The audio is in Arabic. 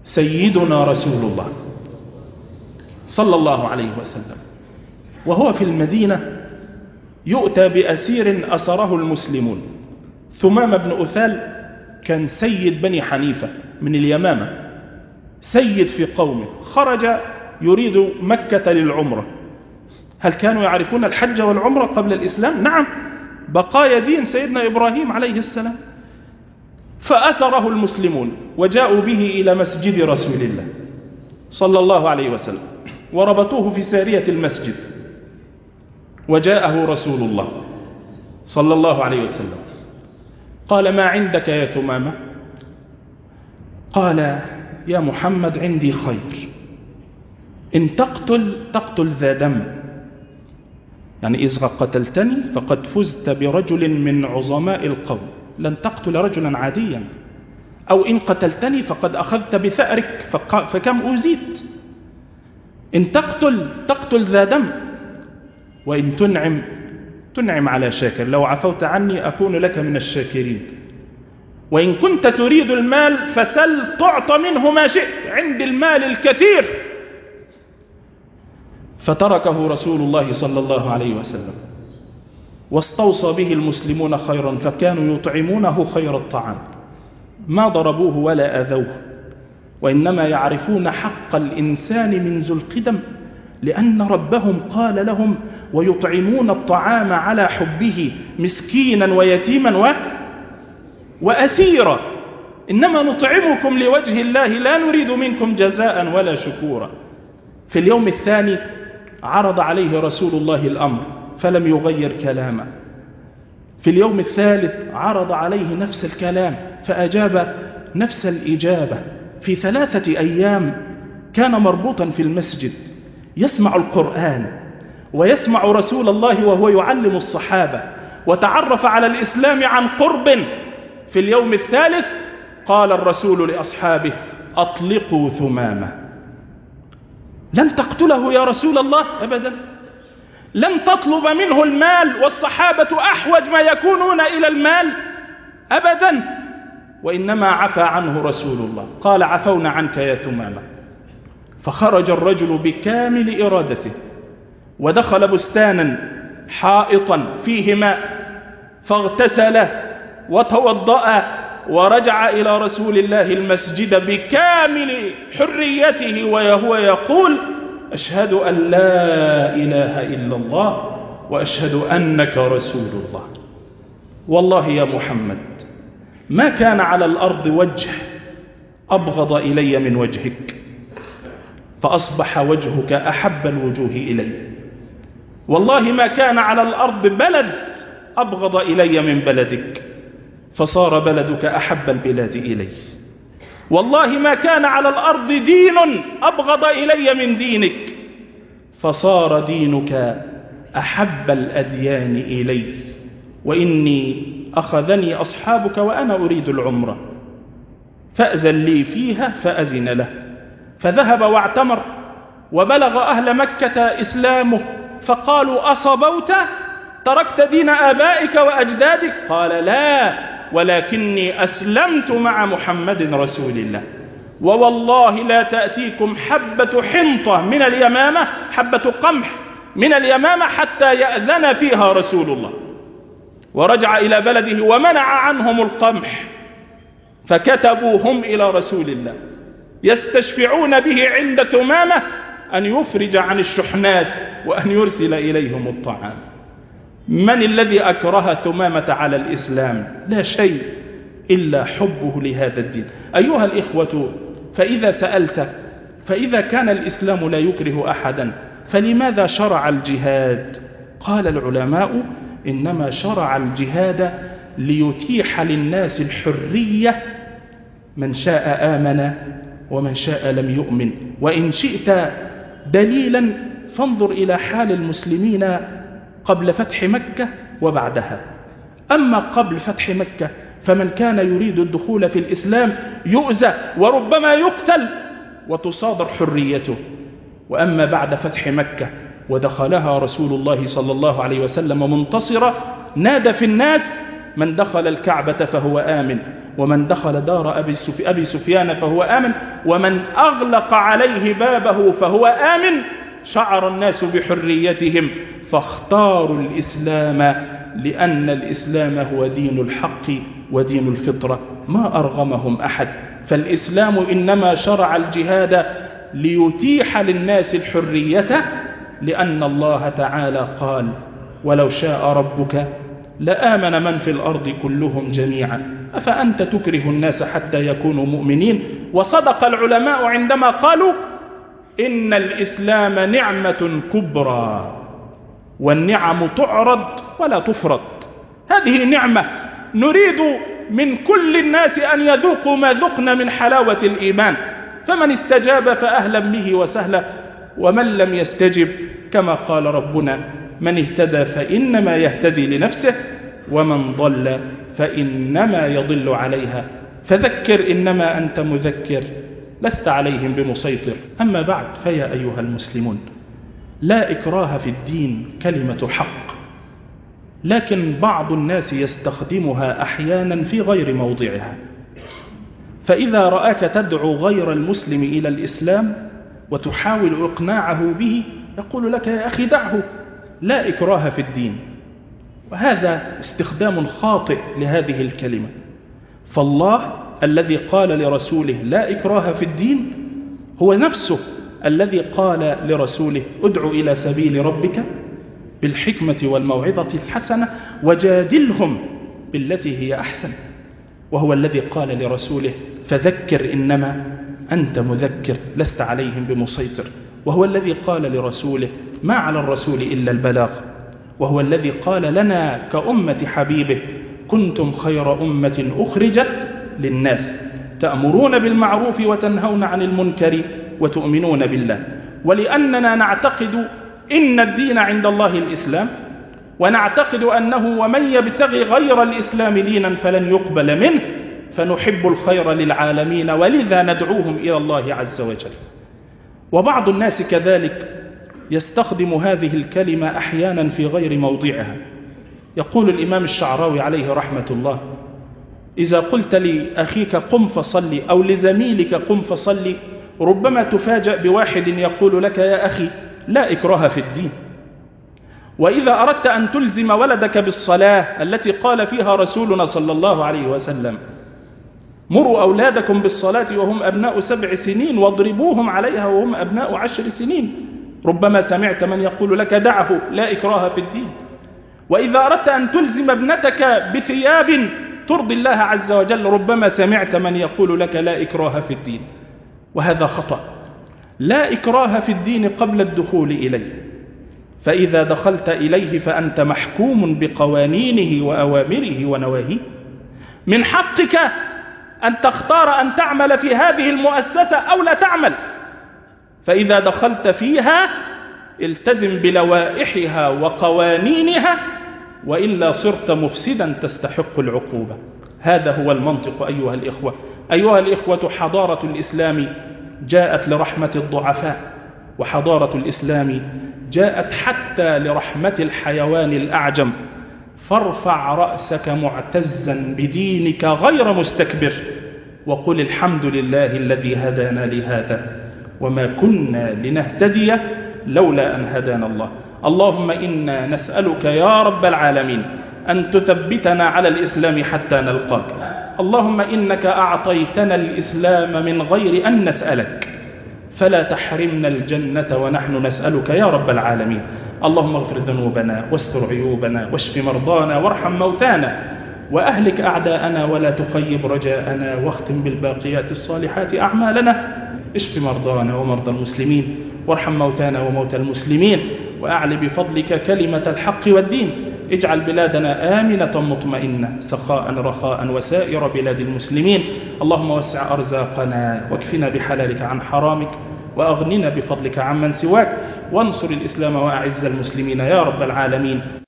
سيدنا رسول الله صلى الله عليه وسلم وهو في المدينة يؤتى بأسير أسره المسلمون. ثمامة بن أثال كان سيد بني حنيفة من اليمامة، سيد في قومه، خرج يريد مكة للعمرة. هل كانوا يعرفون الحج والعمرة قبل الإسلام؟ نعم، بقايا دين سيدنا إبراهيم عليه السلام. فأسره المسلمون وجاءوا به إلى مسجد رسول الله صلى الله عليه وسلم وربطوه في سارية المسجد، وجاءه رسول الله صلى الله عليه وسلم قال: ما عندك يا ثمامة؟ قال: يا محمد عندي خير، إن تقتل ذا دم، يعني إذا قتلتني فقد فزت برجل من عظماء القوم، لن تقتل رجلا عاديا، أو إن قتلتني فقد أخذت بثأرك فكم أوزيت. إن تقتل ذا دم، وإن تنعم على شاكر، لو عفوت عني أكون لك من الشاكرين. وإن كنت تريد المال فسل تعطى منه ما شئت، عند المال الكثير. فتركه رسول الله صلى الله عليه وسلم، واستوصى به المسلمون خيرا، فكانوا يطعمونه خير الطعام، ما ضربوه ولا أذوه، وإنما يعرفون حق الإنسان من ذو القدم، لأن ربهم قال لهم: ويطعمون الطعام على حبه مسكينا ويتيما وأسيرا، إنما نطعمكم لوجه الله لا نريد منكم جزاء ولا شكورا. في اليوم الثاني عرض عليه رسول الله الأمر فلم يغير كلامه. في اليوم الثالث عرض عليه نفس الكلام فأجاب نفس الإجابة. في 3 أيام كان مربوطا في المسجد يسمع القرآن ويسمع رسول الله وهو يعلم الصحابة، وتعرف على الإسلام عن قرب. في اليوم الثالث قال الرسول لأصحابه: أطلقوا ثمامة. لن تقتله يا رسول الله أبدا، لن تطلب منه المال، والصحابة أحوج ما يكونون إلى المال أبدا، وإنما عفى عنه رسول الله. قال: عفونا عنك يا ثمامة. فخرج الرجل بكامل إرادته ودخل بستانا حائطا فيه ماء، فاغتسل وتوضأ ورجع إلى رسول الله المسجد بكامل حريته وهو يقول: أشهد أن لا إله إلا الله وأشهد أنك رسول الله. والله يا محمد ما كان على الأرض وجه أبغض إلي من وجهك، فأصبح وجهك أحب الوجوه إلي. والله ما كان على الأرض بلد أبغض إلي من بلدك، فصار بلدك أحب البلاد إلي. والله ما كان على الأرض دين أبغض إلي من دينك، فصار دينك أحب الأديان إلي. وإني أخذني أصحابك وأنا أريد العمرة، فأذن لي فيها فأذن له، فذهب واعتمر وبلغ أهل مكة إسلامه، فقالوا: أصبوت؟ تركت دين آبائك وأجدادك؟ قال: لا، ولكني أسلمت مع محمد رسول الله، ووالله لا تأتيكم حبة حنطة من اليمامة، حبة قمح من اليمامة حتى يأذن فيها رسول الله. ورجع إلى بلده ومنع عنهم القمح، فكتبوا هم إلى رسول الله يستشفعون به عند ثمامة أن يفرج عن الشحنات وأن يرسل إليهم الطعام. من الذي أكره ثمامة على الإسلام؟ لا شيء إلا حبه لهذا الدين. أيها الإخوة، فإذا سألت، فإذا كان الإسلام لا يكره أحدا فلماذا شرع الجهاد؟ قال العلماء: إنما شرع الجهاد ليتيح للناس الحرية، من شاء آمن ومن شاء لم يؤمن. وإن شئت دليلا فانظر إلى حال المسلمين قبل فتح مكة وبعدها. أما قبل فتح مكة فمن كان يريد الدخول في الإسلام يؤذى وربما يقتل وتصادر حريته. وأما بعد فتح مكة ودخلها رسول الله صلى الله عليه وسلم منتصرا، نادى في الناس: من دخل الكعبة فهو آمن، ومن دخل دار أبي سفيان فهو آمن ومن أغلق عليه بابه فهو آمن. شعر الناس بحريتهم فاختاروا الإسلام لأن الإسلام هو دين الحق ودين الفطرة، ما أرغمهم أحد. فالإسلام إنما شرع الجهاد ليتيح للناس الحرية، لأن الله تعالى قال: ولو شاء ربك لآمن من في الأرض كلهم جميعا أفأنت تكره الناس حتى يكونوا مؤمنين. وصدق العلماء عندما قالوا: إن الإسلام نعمة كبرى والنعم تعرض ولا تفرض. هذه نعمة نريد من كل الناس أن يذوقوا ما ذقنا من حلاوة الإيمان، فمن استجاب فأهلا به وسهلا، ومن لم يستجب كما قال ربنا: من اهتدى فإنما يهتدي لنفسه ومن ضل فإنما يضل عليها فذكر إنما أنت مذكر لست عليهم بمسيطر. أما بعد، فيا أيها المسلمون، لا إكراه في الدين كلمة حق، لكن بعض الناس يستخدمها أحيانا في غير موضعها. فإذا رآك تدعو غير المسلم إلى الإسلام وتحاول إقناعه به يقول لك: يا أخي دعه، لا إكراه في الدين. وهذا استخدام خاطئ لهذه الكلمة. فالله الذي قال لرسوله: لا إكراه في الدين، هو نفسه الذي قال لرسوله: ادع إلى سبيل ربك بالحكمة والموعظة الحسنة وجادلهم بالتي هي أحسن. وهو الذي قال لرسوله: فذكر إنما أنت مذكر لست عليهم بمسيطر. وهو الذي قال لرسوله: ما على الرسول إلا البلاغ. وهو الذي قال لنا كأمة حبيبه: كنتم خير أمة أخرجت للناس تأمرون بالمعروف وتنهون عن المنكر وتؤمنون بالله. ولأننا نعتقد إن الدين عند الله الإسلام، ونعتقد أنه ومن يبتغي غير الإسلام دينا فلن يقبل منه، فنحب الخير للعالمين، ولذا ندعوهم إلى الله عز وجل. وبعض الناس كذلك يستخدم هذه الكلمة أحيانا في غير موضعها. يقول الإمام الشعراوي عليه رحمة الله: إذا قلت لأخيك قم فصلي أو لزميلك قم فصلي، ربما تفاجأ بواحد يقول لك: يا أخي لا إكراه في الدين. وإذا أردت أن تلزم ولدك بالصلاة التي قال فيها رسولنا صلى الله عليه وسلم: مروا أولادكم بالصلاة وهم أبناء 7 سنين واضربوهم عليها وهم أبناء 10 سنين، ربما سمعت من يقول لك: دعه، لا إكراه في الدين. وإذا أردت أن تلزم ابنتك بثياب ترضي الله عز وجل، ربما سمعت من يقول لك: لا إكراه في الدين. وهذا خطأ. لا إكراه في الدين قبل الدخول إليه، فإذا دخلت إليه فأنت محكوم بقوانينه وأوامره ونواهيه. من حقك أن تختار أن تعمل في هذه المؤسسة أو لا تعمل، فإذا دخلت فيها التزم بلوائحها وقوانينها، وإلا صرت مفسدا تستحق العقوبة. هذا هو المنطق أيها الإخوة. أيها الإخوة، حضارة الإسلام جاءت لرحمة الضعفاء، وحضارة الإسلام جاءت حتى لرحمة الحيوان الأعجم. فارفع رأسك معتزا بدينك غير مستكبر، وقل الحمد لله الذي هدانا لهذا وما كنا لنهتدي لولا أن هدانا الله. اللهم إنا نسألك يا رب العالمين أن تثبتنا على الإسلام حتى نلقاك. اللهم إنك أعطيتنا الإسلام من غير أن نسألك، فلا تحرمنا الجنة ونحن نسألك يا رب العالمين. اللهم اغفر ذنوبنا واستر عيوبنا واشف مرضانا وارحم موتانا وأهلك أعداءنا ولا تخيب رجاءنا، واختم بالباقيات الصالحات أعمالنا. اشف مرضانا ومرضى المسلمين، وارحم موتانا وموتى المسلمين، وأعل بفضلك كلمة الحق والدين. اجعل بلادنا آمنة مطمئنة سخاء رخاء وسائر بلاد المسلمين. اللهم وسع أرزاقنا واكفنا بحلالك عن حرامك، وأغننا بفضلك عمن سواك، وانصر الإسلام وأعز المسلمين يا رب العالمين.